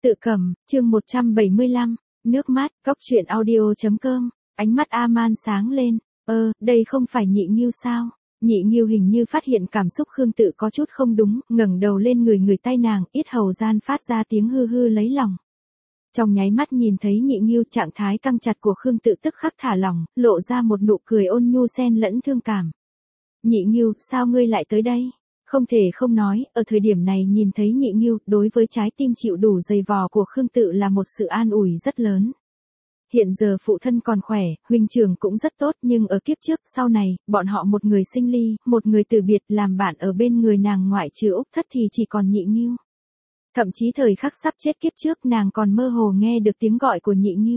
Tự cầm, chương 175, nước mắt, góc truyện audio.com, ánh mắt A-man sáng lên, đây không phải Nhị Nghiêu sao? Nhị Nghiêu hình như phát hiện cảm xúc Khương Tự có chút không đúng, ngẩng đầu lên người tay nàng, yết hầu gian phát ra tiếng hư hư lấy lòng. Trong nháy mắt nhìn thấy Nhị Nghiêu trạng thái căng chặt của Khương Tự tức khắc thả lỏng, lộ ra một nụ cười ôn nhu xen lẫn thương cảm. Nhị Nghiêu, sao ngươi lại tới đây? Không thể không nói, ở thời điểm này nhìn thấy Nhị Nghiêu, đối với trái tim chịu đủ dày vò của Khương Tự là một sự an ủi rất lớn. Hiện giờ phụ thân còn khỏe, huynh trưởng cũng rất tốt, nhưng ở kiếp trước, sau này, bọn họ một người sinh ly, một người từ biệt, làm bạn ở bên người nàng ngoại trừ Úc Thất thì chỉ còn Nhị Nghiêu. Thậm chí thời khắc sắp chết kiếp trước nàng còn mơ hồ nghe được tiếng gọi của Nhị Nghiêu.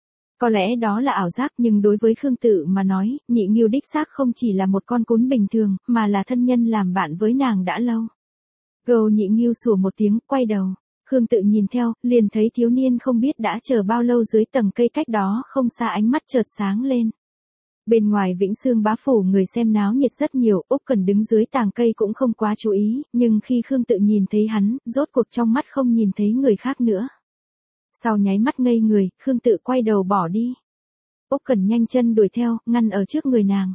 Có lẽ đó là ảo giác, nhưng đối với Khương Tự mà nói, Nhị Nghiêu đích xác không chỉ là một con cún bình thường, mà là thân nhân làm bạn với nàng đã lâu. Gâu Nhị Nghiêu sủa một tiếng, quay đầu. Khương Tự nhìn theo, liền thấy thiếu niên không biết đã chờ bao lâu dưới tầng cây cách đó không xa, ánh mắt chợt sáng lên. Bên ngoài Vĩnh Xương bá phủ người xem náo nhiệt rất nhiều, Úc Cần đứng dưới tàng cây cũng không quá chú ý, nhưng khi Khương Tự nhìn thấy hắn, rốt cuộc trong mắt không nhìn thấy người khác nữa. Sau nháy mắt ngây người, Khương Tự quay đầu bỏ đi. Úc Cần nhanh chân đuổi theo, ngăn ở trước người nàng.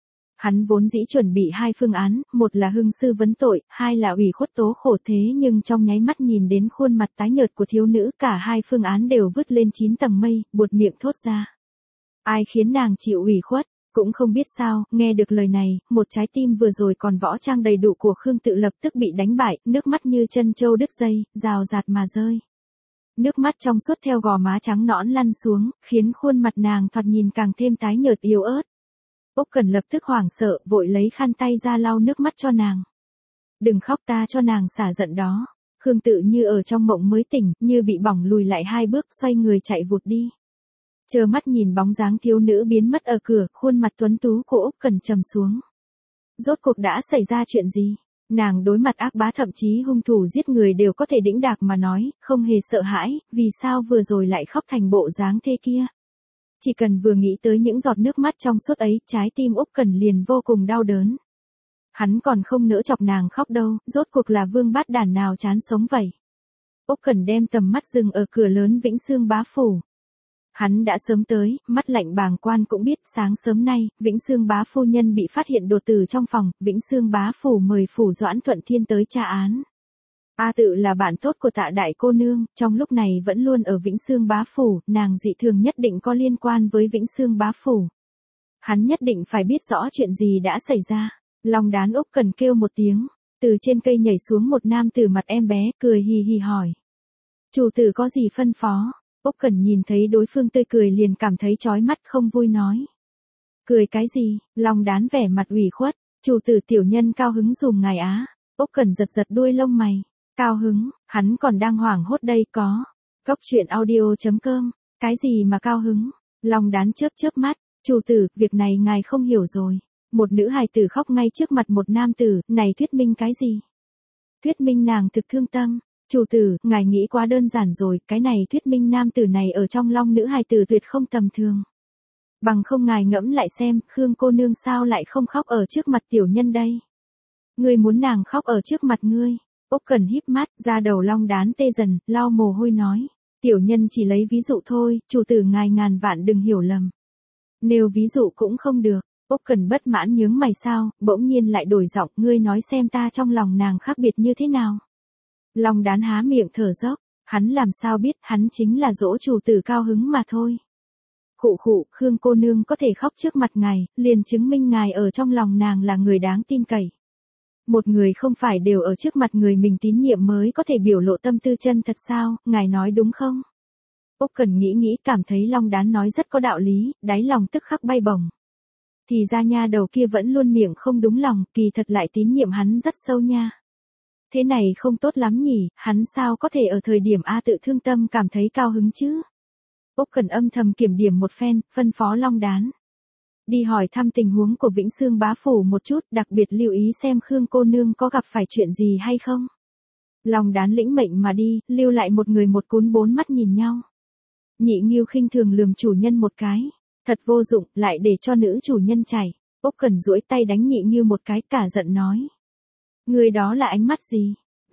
Hắn vốn dĩ chuẩn bị hai phương án, một là hưng sư vấn tội, hai là ủy khuất tố khổ, thế nhưng trong nháy mắt nhìn đến khuôn mặt tái nhợt của thiếu nữ, cả hai phương án đều vứt lên 9 tầng mây, buột miệng thốt ra. Ai khiến nàng chịu ủy khuất? Cũng không biết sao, nghe được lời này, một trái tim vừa rồi còn võ trang đầy đủ của Khương Tự lập tức bị đánh bại, nước mắt như chân trâu đứt dây, rào rạt mà rơi. Nước mắt trong suốt theo gò má trắng nõn lăn xuống, khiến khuôn mặt nàng thoạt nhìn càng thêm tái nhợt yếu ớt. Úc Cần lập tức hoảng sợ, vội lấy khăn tay ra lau nước mắt cho nàng. Đừng khóc, ta cho nàng xả giận đó. Khương Tự như ở trong mộng mới tỉnh, như bị bỏng lùi lại 2 bước, xoay người chạy vụt đi. Chờ mắt nhìn bóng dáng thiếu nữ biến mất ở cửa, khuôn mặt tuấn tú của Úc Cần trầm xuống. Rốt cuộc đã xảy ra chuyện gì? Nàng đối mặt ác bá, thậm chí hung thủ giết người đều có thể đĩnh đạc mà nói, không hề sợ hãi, vì sao vừa rồi lại khóc thành bộ dáng thế kia? Chỉ cần vừa nghĩ tới những giọt nước mắt trong suốt ấy, trái tim Úc Cần liền vô cùng đau đớn. Hắn còn không nỡ chọc nàng khóc đâu, rốt cuộc là vương bát đản nào chán sống vậy? Úc Cần đem tầm mắt dừng ở cửa lớn Vĩnh Xương bá phủ. Hắn đã sớm tới, mắt lạnh bàng quan cũng biết, sáng sớm nay, Vĩnh Xương bá phu nhân bị phát hiện đột tử trong phòng, Vĩnh Xương bá phủ mời phủ Doãn Thuận Thiên tới tra án. A Tự là bạn tốt của Tạ đại cô nương, trong lúc này vẫn luôn ở Vĩnh Xương bá phủ, nàng dị thường nhất định có liên quan với Vĩnh Xương bá phủ. Hắn nhất định phải biết rõ chuyện gì đã xảy ra. Long Đán Úc Cần kêu một tiếng, từ trên cây nhảy xuống một nam tử mặt em bé, cười hì hì hỏi. Chủ tử có gì phân phó? Úc Cần nhìn thấy đối phương tươi cười liền cảm thấy chói mắt, không vui nói. Cười cái gì? Long Đán vẻ mặt ủy khuất. Chủ tử tiểu nhân cao hứng dùm ngài á. Úc Cần giật giật đuôi lông mày. Cao hứng, hắn còn đang hoảng hốt đây có. Góc truyện audio.com, cái gì mà cao hứng? Long Đán chớp mắt. Chủ tử, việc này ngài không hiểu rồi. Một nữ hài tử khóc ngay trước mặt một nam tử, này thuyết minh cái gì? Thuyết minh nàng thực thương tâm. Chủ tử, ngài nghĩ quá đơn giản rồi, cái này thuyết minh nam tử này ở trong lòng nữ hài tử tuyệt không tầm thường. Bằng không ngài ngẫm lại xem, Khương cô nương sao lại không khóc ở trước mặt tiểu nhân đây? Ngươi muốn nàng khóc ở trước mặt ngươi. Úc Cần híp mắt, ra đầu Long Đán tê dần, lau mồ hôi nói. Tiểu nhân chỉ lấy ví dụ thôi, chủ tử ngài ngàn vạn đừng hiểu lầm. Nêu ví dụ cũng không được. Úc Cần bất mãn nhướng mày sao, bỗng nhiên lại đổi giọng, ngươi nói xem ta trong lòng nàng khác biệt như thế nào. Long Đán há miệng thở dốc, hắn làm sao biết, hắn chính là dỗ chủ tử cao hứng mà thôi. Khụ, Khương cô nương có thể khóc trước mặt ngài, liền chứng minh ngài ở trong lòng nàng là người đáng tin cậy. Một người không phải đều ở trước mặt người mình tín nhiệm mới có thể biểu lộ tâm tư chân thật sao, ngài nói đúng không? Úc Cần nghĩ cảm thấy Long Đán nói rất có đạo lý, đáy lòng tức khắc bay bổng. Thì ra nha đầu kia vẫn luôn miệng không đúng lòng, kỳ thật lại tín nhiệm hắn rất sâu nha. Thế này không tốt lắm nhỉ, hắn sao có thể ở thời điểm A Tự thương tâm cảm thấy cao hứng chứ? Úc Cần âm thầm kiểm điểm một phen, phân phó Long Đán. Đi hỏi thăm tình huống của Vĩnh Xương bá phủ một chút, đặc biệt lưu ý xem Khương cô nương có gặp phải chuyện gì hay không. Long Đán lĩnh mệnh mà đi, lưu lại một người một cún 4 mắt nhìn nhau. Nhị Nghiêu khinh thường lườm chủ nhân một cái. Thật vô dụng, lại để cho nữ chủ nhân chảy. Úc Cần duỗi tay đánh Nhị Nghiêu một cái, cả giận nói. Người đó là ánh mắt gì?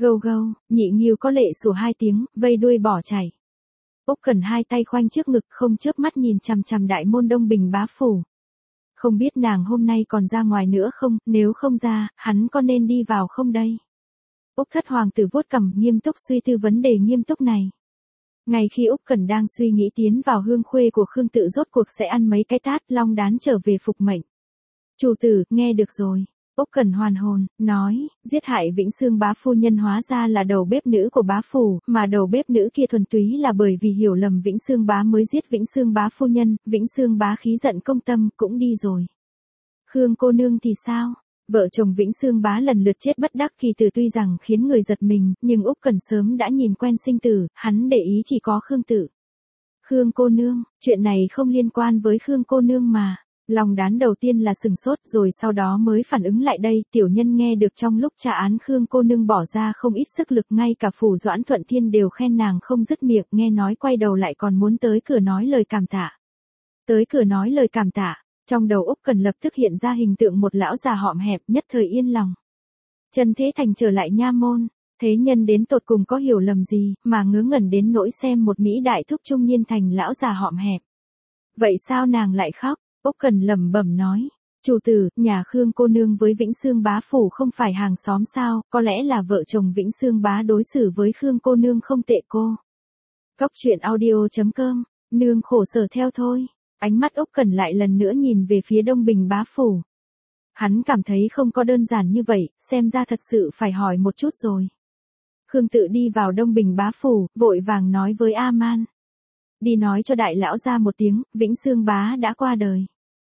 Gâu gâu, Nhị Nghiêu có lệ sủa hai tiếng, vây đuôi bỏ chạy. Úc Cẩn hai tay khoanh trước ngực không chớp mắt nhìn chằm chằm đại môn Đông Bình bá phủ. Không biết nàng hôm nay còn ra ngoài nữa không, nếu không ra, hắn có nên đi vào không đây? Úc thất hoàng tử vuốt cằm nghiêm túc suy tư vấn đề nghiêm túc này. Ngay khi Úc Cẩn đang suy nghĩ tiến vào hương khuê của Khương Tự rốt cuộc sẽ ăn mấy cái tát, Long Đán trở về phục mệnh. Chủ tử, nghe được rồi. Úc Cẩn hoàn hồn, nói, giết hại Vĩnh Xương bá phu nhân hóa ra là đầu bếp nữ của bá phủ, mà đầu bếp nữ kia thuần túy là bởi vì hiểu lầm Vĩnh Xương bá mới giết Vĩnh Xương bá phu nhân, Vĩnh Xương bá khí giận công tâm, cũng đi rồi. Khương cô nương thì sao? Vợ chồng Vĩnh Xương bá lần lượt chết bất đắc kỳ tử tuy rằng khiến người giật mình, nhưng Úc Cẩn sớm đã nhìn quen sinh tử, hắn để ý chỉ có Khương Tự. Khương cô nương, chuyện này không liên quan với Khương cô nương mà. Long Đán đầu tiên là sừng sốt rồi sau đó mới phản ứng lại đây, tiểu nhân nghe được trong lúc tra án Khương cô nương bỏ ra không ít sức lực, ngay cả phủ Doãn Thuận Thiên đều khen nàng không dứt miệng, nghe nói quay đầu lại còn muốn tới cửa nói lời cảm tạ. Tới cửa nói lời cảm tạ, trong đầu Úc Cẩn lập tức hiện ra hình tượng một lão già hõm hẹp, nhất thời yên lòng. Trần Thế Thành trở lại nha môn, thế nhân đến tột cùng có hiểu lầm gì, mà ngớ ngẩn đến nỗi xem một mỹ đại thúc trung niên thành lão già hõm hẹp. Vậy sao nàng lại khóc? Úc Cẩn lẩm bẩm nói, chủ tử, nhà Khương cô nương với Vĩnh Xương bá phủ không phải hàng xóm sao, có lẽ là vợ chồng Vĩnh Xương bá đối xử với Khương cô nương không tệ cô. Cóc truyện audio.com, nương khổ sở theo thôi. Ánh mắt Úc Cẩn lại lần nữa nhìn về phía Đông Bình bá phủ. Hắn cảm thấy không có đơn giản như vậy, xem ra thật sự phải hỏi một chút rồi. Khương Tự đi vào Đông Bình bá phủ, vội vàng nói với A-man. Đi nói cho đại lão gia một tiếng, Vĩnh Xương bá đã qua đời.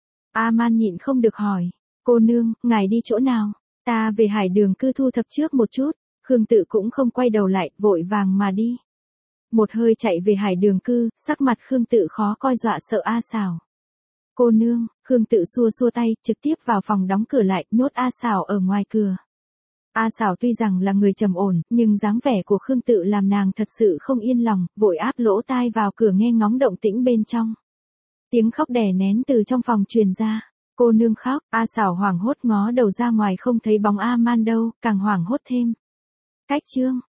A-man nhịn không được hỏi, cô nương, ngài đi chỗ nào? Ta về Hải Đường cư thu thập trước một chút. Khương Tự cũng không quay đầu lại, vội vàng mà đi. Một hơi chạy về Hải Đường cư, sắc mặt Khương Tự khó coi dọa sợ A Xảo. Cô nương, Khương Tự xua xua tay, trực tiếp vào phòng đóng cửa lại, nhốt A Xảo ở ngoài cửa. A Xảo tuy rằng là người trầm ổn, nhưng dáng vẻ của Khương Tự làm nàng thật sự không yên lòng, vội áp lỗ tai vào cửa nghe ngóng động tĩnh bên trong. Tiếng khóc đè nén từ trong phòng truyền ra. Cô nương khóc, A Xảo hoảng hốt ngó đầu ra ngoài không thấy bóng A-man đâu, càng hoảng hốt thêm. Cách chương